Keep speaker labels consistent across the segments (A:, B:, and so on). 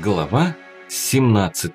A: Глава 17.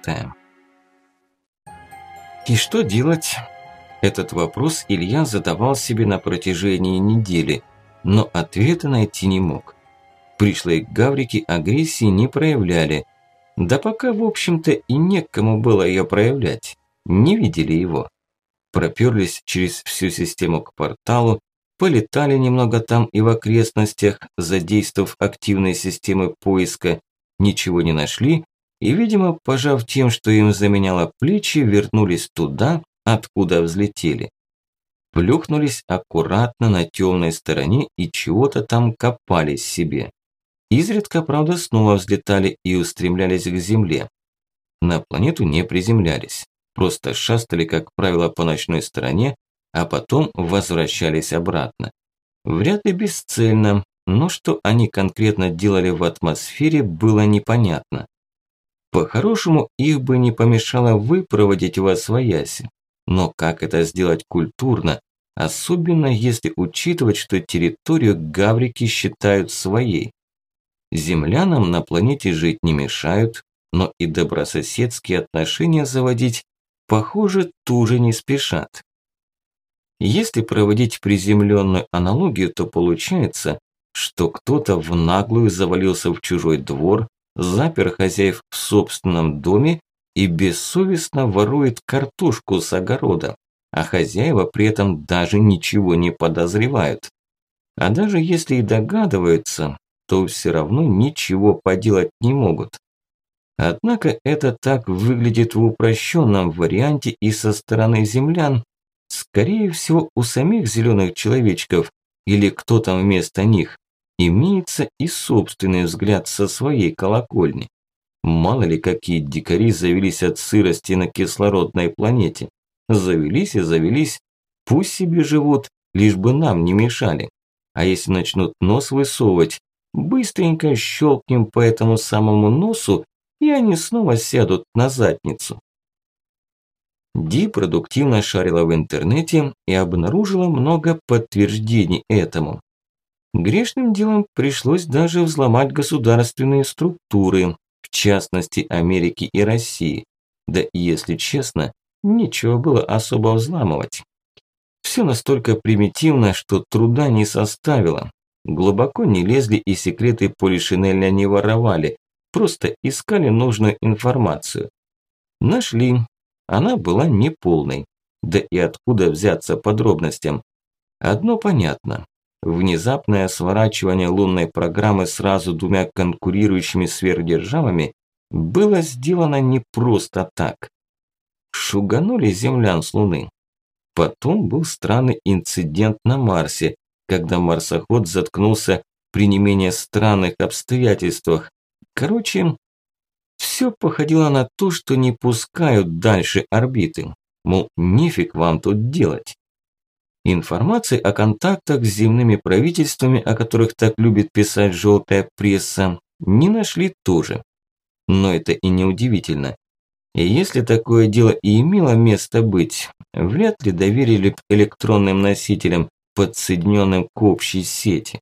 A: И что делать? Этот вопрос Илья задавал себе на протяжении недели, но ответа найти не мог. Пришлые гаврики агрессии не проявляли, да пока, в общем-то, и некому было ее проявлять, не видели его. Проперлись через всю систему к порталу, полетали немного там и в окрестностях, задействовав активные системы поиска, ничего не нашли и, видимо, пожав тем, что им заменяло плечи, вернулись туда, откуда взлетели. Плюхнулись аккуратно на темной стороне и чего-то там копались себе. Изредка, правда, снова взлетали и устремлялись к земле. На планету не приземлялись, просто шастали, как правило, по ночной стороне, а потом возвращались обратно. Вряд ли бесцельно, но что они конкретно делали в атмосфере, было непонятно. По-хорошему, их бы не помешало выпроводить восвояси. Но как это сделать культурно, особенно если учитывать, что территорию гаврики считают своей? Землянам на планете жить не мешают, но и добрососедские отношения заводить, похоже, тоже не спешат. Если проводить приземленную аналогию, то получается, что кто-то в наглую завалился в чужой двор, запер хозяев в собственном доме и бессовестно ворует картошку с огорода, а хозяева при этом даже ничего не подозревают. А даже если и догадываются, то все равно ничего поделать не могут. Однако это так выглядит в упрощенном варианте и со стороны землян. Скорее всего, у самих зеленых человечков или кто там вместо них имеется и собственный взгляд со своей колокольни. Мало ли какие дикари завелись от сырости на кислородной планете. Завелись и завелись, пусть себе живут, лишь бы нам не мешали. А если начнут нос высовывать, быстренько щелкнем по этому самому носу, и они снова сядут на задницу. Ди продуктивно шарила в интернете и обнаружила много подтверждений этому. Грешным делом пришлось даже взломать государственные структуры, в частности Америки и России. Да и если честно, нечего было особо взламывать. Все настолько примитивно, что труда не составило. Глубоко не лезли и секреты Полишинеля не воровали, просто искали нужную информацию. Нашли. Она была неполной. Да и откуда взяться подробностям? Одно понятно. Внезапное сворачивание лунной программы сразу двумя конкурирующими сверхдержавами было сделано не просто так. Шуганули землян с Луны. Потом был странный инцидент на Марсе, когда марсоход заткнулся при не менее странных обстоятельствах. Короче, все походило на то, что не пускают дальше орбиты. Мол, нефиг вам тут делать. Информации о контактах с земными правительствами, о которых так любит писать желтая пресса, не нашли тоже. Но это и не удивительно. И если такое дело и имело место быть, вряд ли доверили к электронным носителям, подсоединенным к общей сети.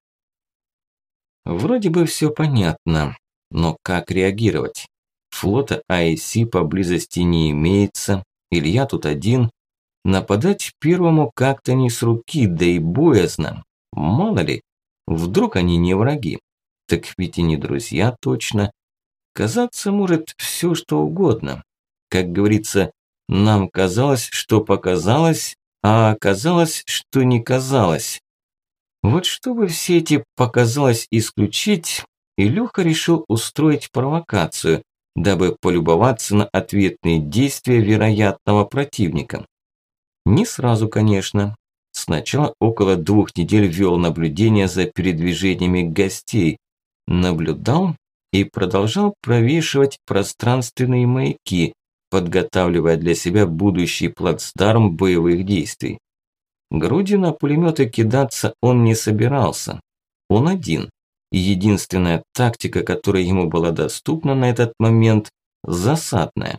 A: Вроде бы все понятно, но как реагировать? Флота АИС поблизости не имеется, Илья тут один. Нападать первому как-то не с руки, да и боязно. Мало ли, вдруг они не враги. Так ведь и не друзья точно. Казаться может все, что угодно. Как говорится, нам казалось, что показалось, а оказалось, что не казалось. Вот чтобы все эти показалось исключить, Илюха решил устроить провокацию, дабы полюбоваться на ответные действия вероятного противника. Не сразу, конечно. Сначала около 2 недель вел наблюдение за передвижениями гостей. Наблюдал и продолжал провешивать пространственные маяки, подготавливая для себя будущий плацдарм боевых действий. Грудью на пулеметы кидаться он не собирался. Он один. И единственная тактика, которая ему была доступна на этот момент – засадная.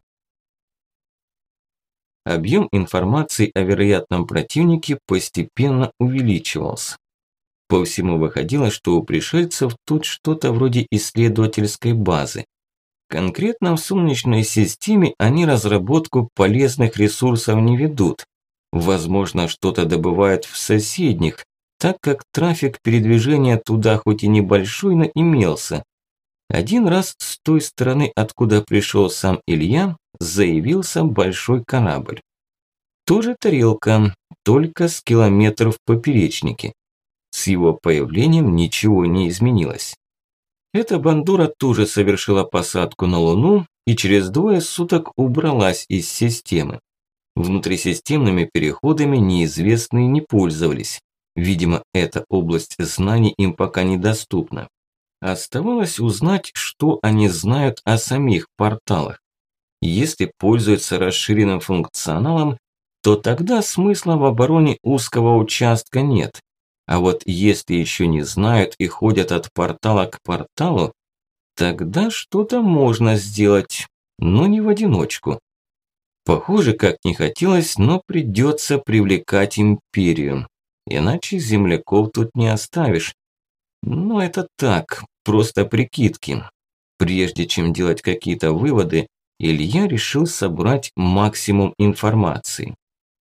A: Объем информации о вероятном противнике постепенно увеличивался. По всему выходило, что у пришельцев тут что-то вроде исследовательской базы. Конкретно в Солнечной системе они разработку полезных ресурсов не ведут. Возможно, что-то добывают в соседних, так как трафик передвижения туда хоть и небольшой, но имелся. Один раз с той стороны, откуда пришел сам Илья, заявился большой корабль. Тоже тарелка, только с километров в поперечнике. С его появлением ничего не изменилось. Эта бандура тоже совершила посадку на Луну и через 2 суток убралась из системы. Внутрисистемными переходами неизвестные не пользовались. Видимо, эта область знаний им пока недоступна. Оставалось узнать, что они знают о самих порталах. Если пользуются расширенным функционалом, то тогда смысла в обороне узкого участка нет. А вот если еще не знают и ходят от портала к порталу, тогда что-то можно сделать, но не в одиночку. Похоже, как не хотелось, но придется привлекать империю. Иначе земляков тут не оставишь. Но это так, просто прикидки. Прежде чем делать какие-то выводы, Илья решил собрать максимум информации.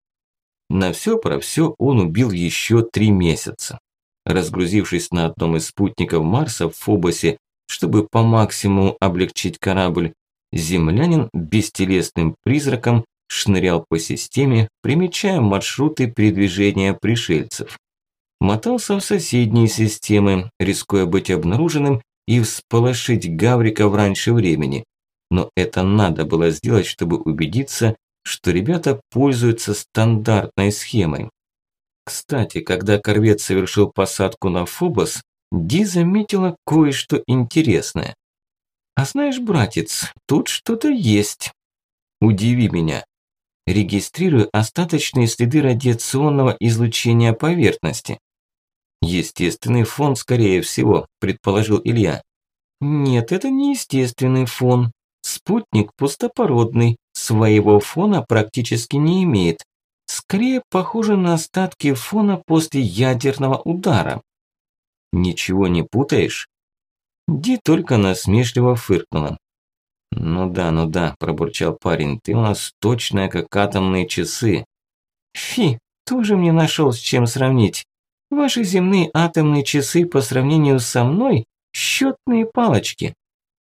A: На все про все он убил еще 3 месяца. Разгрузившись на одном из спутников Марса в Фобосе, чтобы по максимуму облегчить корабль, землянин бестелесным призраком шнырял по системе, примечая маршруты передвижения пришельцев. Мотался в соседние системы, рискуя быть обнаруженным и всполошить гавриков раньше времени. Но это надо было сделать, чтобы убедиться, что ребята пользуются стандартной схемой. Кстати, когда корвет совершил посадку на Фобос, Ди заметила кое-что интересное. «А знаешь, братец, тут что-то есть. Удиви меня. Регистрирую остаточные следы радиационного излучения поверхности». «Естественный фон, скорее всего», – предположил Илья. «Нет, это не естественный фон. Спутник пустопородный, своего фона практически не имеет. Скорее похоже на остатки фона после ядерного удара». «Ничего не путаешь?» Ди только насмешливо фыркнула. Ну да, пробурчал парень, ты у нас точная, как атомные часы». «Фи, тоже мне нашел с чем сравнить. Ваши земные атомные часы по сравнению со мной – счетные палочки».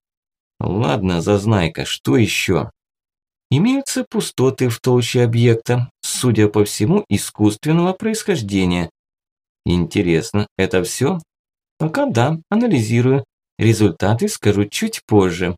A: «Ладно, зазнайка, что еще?» «Имеются пустоты в толще объекта, судя по всему, искусственного происхождения». «Интересно, это все?» «Пока да, анализирую. Результаты скажу чуть позже».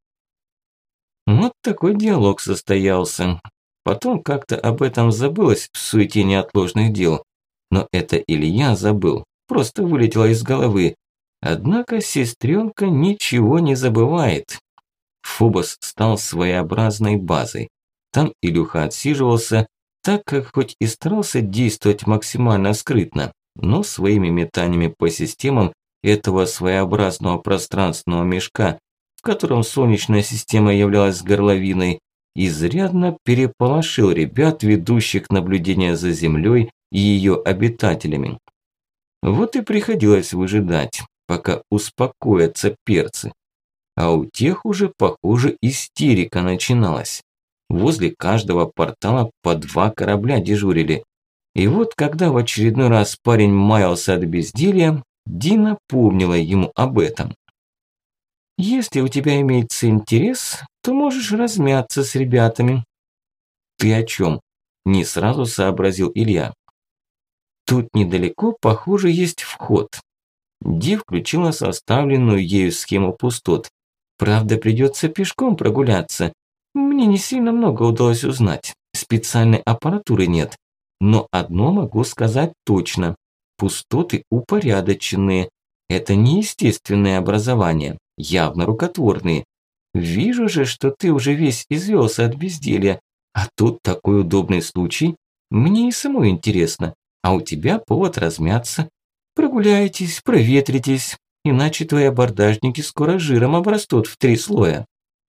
A: Вот такой диалог состоялся. Потом как-то об этом забылось в суете неотложных дел. Но это Илья забыл, просто вылетело из головы. Однако сестренка ничего не забывает. Фобос стал своеобразной базой. Там Илюха отсиживался, так как хоть и старался действовать максимально скрытно, но своими метаниями по системам этого своеобразного пространственного мешка, в котором Солнечная система являлась горловиной, изрядно переполошил ребят, ведущих наблюдения за Землей и ее обитателями. Вот и приходилось выжидать, пока успокоятся перцы. А у тех уже, похоже, истерика начиналась. Возле каждого портала по 2 корабля дежурили. И вот когда в очередной раз парень маялся от безделья, Ди напомнила ему об этом. «Если у тебя имеется интерес, то можешь размяться с ребятами». «Ты о чем?» – не сразу сообразил Илья. «Тут недалеко, похоже, есть вход». Ди включила составленную ею схему пустот. «Правда, придется пешком прогуляться. Мне не сильно много удалось узнать. Специальной аппаратуры нет. Но одно могу сказать точно. Пустоты упорядоченные. Это не естественное образование, явно рукотворные. Вижу же, что ты уже весь извелся от безделья. А тут такой удобный случай. Мне и самой интересно. А у тебя повод размяться. Прогуляйтесь, проветритесь. Иначе твои абордажники скоро жиром обрастут в 3 слоя».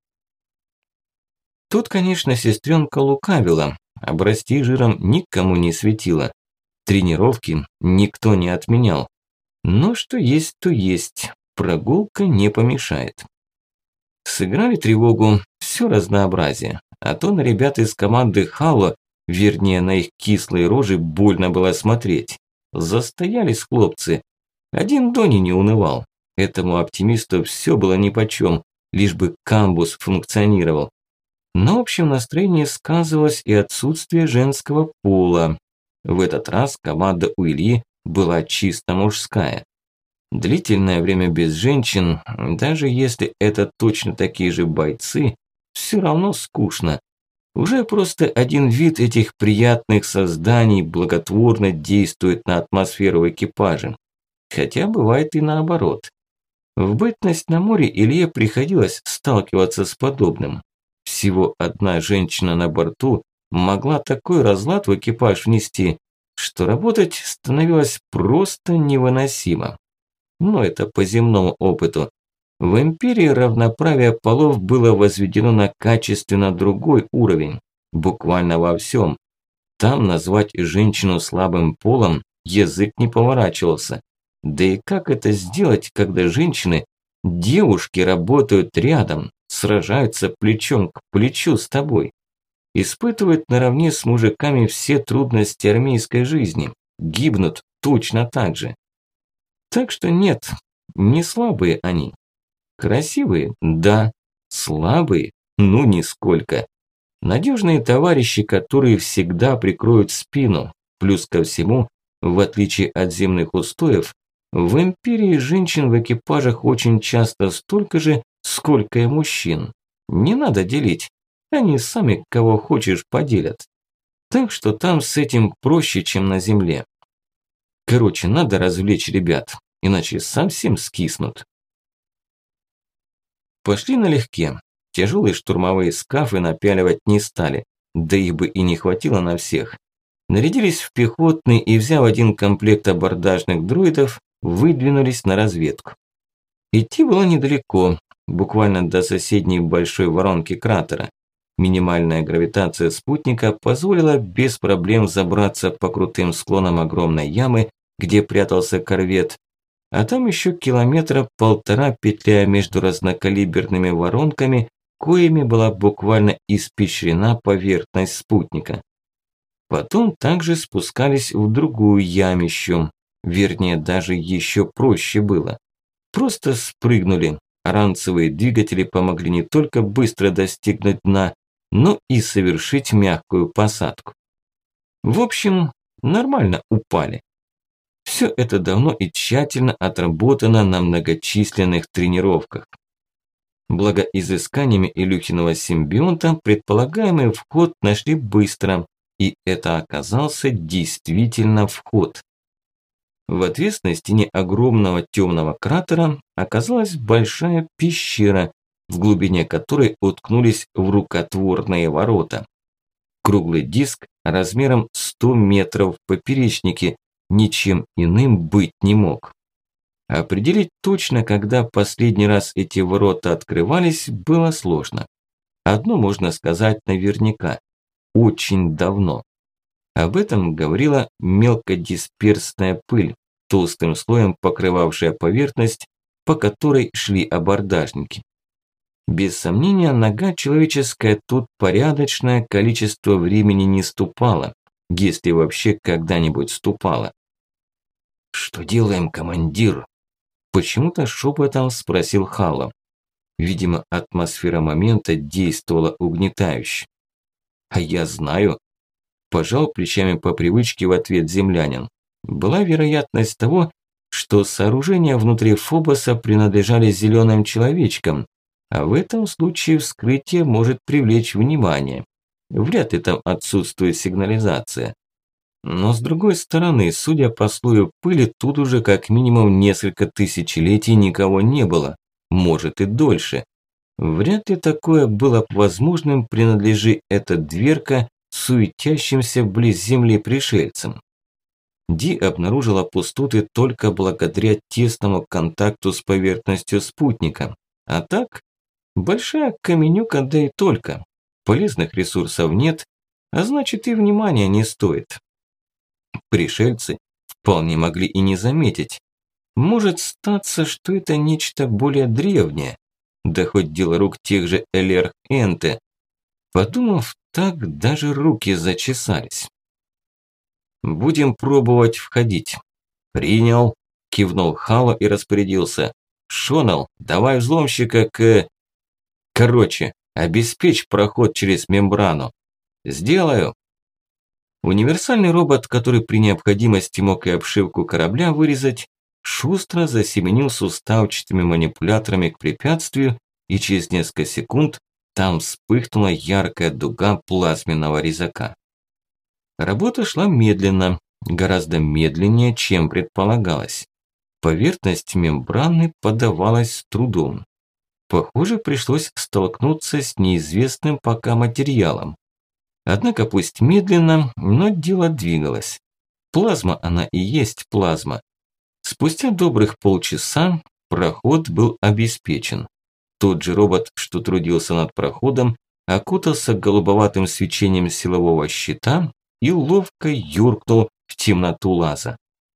A: Тут, конечно, сестренка лукавила. Обрасти жиром никому не светило. Тренировки никто не отменял. Но что есть, то есть. Прогулка не помешает. Сыграли тревогу, все разнообразие. А то на ребят из команды Хало, вернее на их кислые рожи, больно было смотреть. Застоялись хлопцы. Один Дони не унывал. Этому оптимисту все было нипочем, лишь бы камбус функционировал. Но общем настроении сказывалось и отсутствие женского пола. В этот раз команда у Ильи была чисто мужская. Длительное время без женщин, даже если это точно такие же бойцы, все равно скучно. Уже просто один вид этих приятных созданий благотворно действует на атмосферу в экипаже. Хотя бывает и наоборот. В бытность на море Илье приходилось сталкиваться с подобным. Всего одна женщина на борту могла такой разлад в экипаж внести, что работать становилось просто невыносимо. Но это по земному опыту. В империи равноправие полов было возведено на качественно другой уровень, буквально во всем. Там назвать женщину слабым полом язык не поворачивался. Да и как это сделать, когда женщины, девушки работают рядом, сражаются плечом к плечу с тобой, испытывают наравне с мужиками все трудности армейской жизни, гибнут точно так же. Так что нет, не слабые они. Красивые? Да. Слабые? Ну, нисколько. Надежные товарищи, которые всегда прикроют спину. Плюс ко всему, в отличие от земных устоев, в империи женщин в экипажах очень часто столько же, сколько и мужчин. Не надо делить. Они сами кого хочешь поделят. Так что там с этим проще, чем на земле. Короче, надо развлечь ребят, иначе совсем скиснут. Пошли налегке. Тяжелые штурмовые скафы напяливать не стали, да их бы и не хватило на всех. Нарядились в пехотный и, взяв один комплект абордажных дроидов, выдвинулись на разведку. Идти было недалеко, буквально до соседней большой воронки кратера. Минимальная гравитация спутника позволила без проблем забраться по крутым склонам огромной ямы, где прятался корвет, а там еще километра полтора, петляя между разнокалиберными воронками, коими была буквально испещрена поверхность спутника. Потом также спускались в другую ямищу, вернее даже еще проще было. Просто спрыгнули, а ранцевые двигатели помогли не только быстро достигнуть дна, но и совершить мягкую посадку. В общем, нормально упали. Все это давно и тщательно отработано на многочисленных тренировках. Благо изысканиями Илюхиного симбионта предполагаемый вход нашли быстро, и это оказался действительно вход. В отвесной стене огромного темного кратера оказалась большая пещера, в глубине которой уткнулись в рукотворные ворота. Круглый диск размером 100 метров в поперечнике ничем иным быть не мог. Определить точно, когда последний раз эти ворота открывались, было сложно. Одно можно сказать наверняка – очень давно. Об этом говорила мелкодисперсная пыль, толстым слоем покрывавшая поверхность, по которой шли абордажники. Без сомнения, нога человеческая тут порядочное количество времени не ступала, если вообще когда-нибудь ступала. «Что делаем, командир?» Почему-то шепотом спросил Хало. Видимо, атмосфера момента действовала угнетающе. «А я знаю», – пожал плечами по привычке в ответ землянин. Была вероятность того, что сооружения внутри Фобоса принадлежали зеленым человечкам, а в этом случае вскрытие может привлечь внимание. Вряд ли там отсутствует сигнализация. Но с другой стороны, судя по слою пыли, тут уже как минимум несколько тысячелетий никого не было, может и дольше. Вряд ли такое было возможным, принадлежи эта дверка суетящимся вблизи земли пришельцам. Ди обнаружила пустоты только благодаря тесному контакту с поверхностью спутника. А так, большая каменюка, да и только. Полезных ресурсов нет, а значит и внимания не стоит. Пришельцы вполне могли и не заметить. Может статься, что это нечто более древнее. Да хоть дело рук тех же Элер-Энте. Подумав так, даже руки зачесались. «Будем пробовать входить». «Принял», – кивнул Хало и распорядился. «Шонал, давай взломщика к... Короче, обеспечь проход через мембрану». «Сделаю». Универсальный робот, который при необходимости мог и обшивку корабля вырезать, шустро засеменил суставчатыми манипуляторами к препятствию, и через несколько секунд там вспыхнула яркая дуга плазменного резака. Работа шла медленно, гораздо медленнее, чем предполагалось. Поверхность мембраны подавалась с трудом. Похоже, пришлось столкнуться с неизвестным пока материалом. Однако пусть медленно, но дело двигалось. Плазма она и есть плазма. Спустя добрых полчаса проход был обеспечен. Тот же робот, что трудился над проходом, окутался голубоватым свечением силового щита и ловко юркнул в темноту лаза.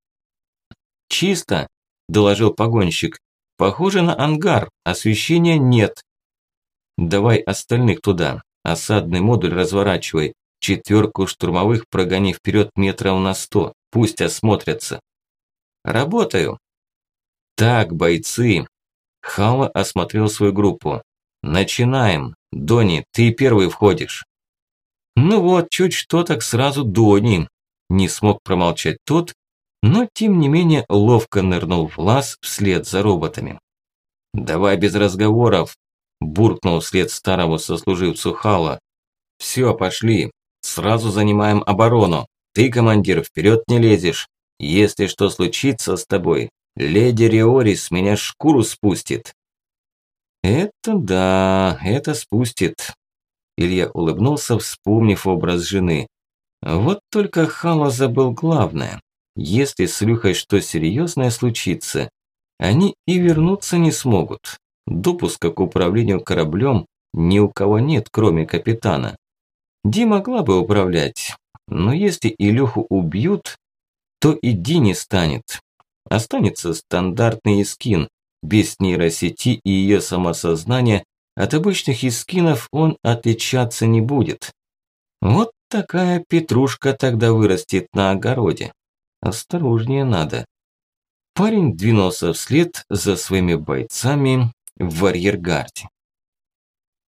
A: «Чисто», – доложил погонщик. «Похоже на ангар, освещения нет». «Давай остальных туда, осадный модуль разворачивай, 4 штурмовых прогони вперед метров на 100, пусть осмотрятся». «Работаю». «Так, бойцы», – Хало осмотрел свою группу. «Начинаем. Дони, ты первый входишь». «Ну вот, чуть что так сразу Дони», – не смог промолчать тот, но тем не менее ловко нырнул в лаз вслед за роботами. «Давай без разговоров», – буркнул вслед старому сослуживцу Хало. «Все, пошли. Сразу занимаем оборону. Ты, командир, вперед не лезешь. Если что случится с тобой, леди Риори с меня шкуру спустит». «Это да, это спустит». Илья улыбнулся, вспомнив образ жены. Вот только Хало забыл главное. Если с Люхой что серьезное случится, они и вернуться не смогут. Допуска к управлению кораблем ни у кого нет, кроме капитана. Ди могла бы управлять, но если Илюху убьют, то и Ди не станет. Останется стандартный Искин, без нейросети и ее самосознания. От обычных искинов он отличаться не будет. Вот такая петрушка тогда вырастет на огороде. Осторожнее надо. Парень двинулся вслед за своими бойцами в арьергарде.